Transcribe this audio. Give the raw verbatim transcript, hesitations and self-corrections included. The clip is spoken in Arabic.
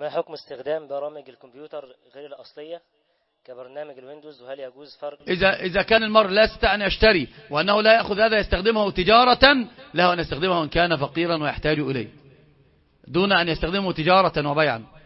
ما حكم استخدام برامج الكمبيوتر غير الأصلية كبرنامج الويندوز، وهل يجوز فرق؟ إذا إذا كان المرء لا يستطيع أن يشتري وأنه لا يأخذ هذا يستخدمه تجارة، له أن يستخدمه إن كان فقيرا ويحتاج إليه، دون أن يستخدمه تجارة وبيعا.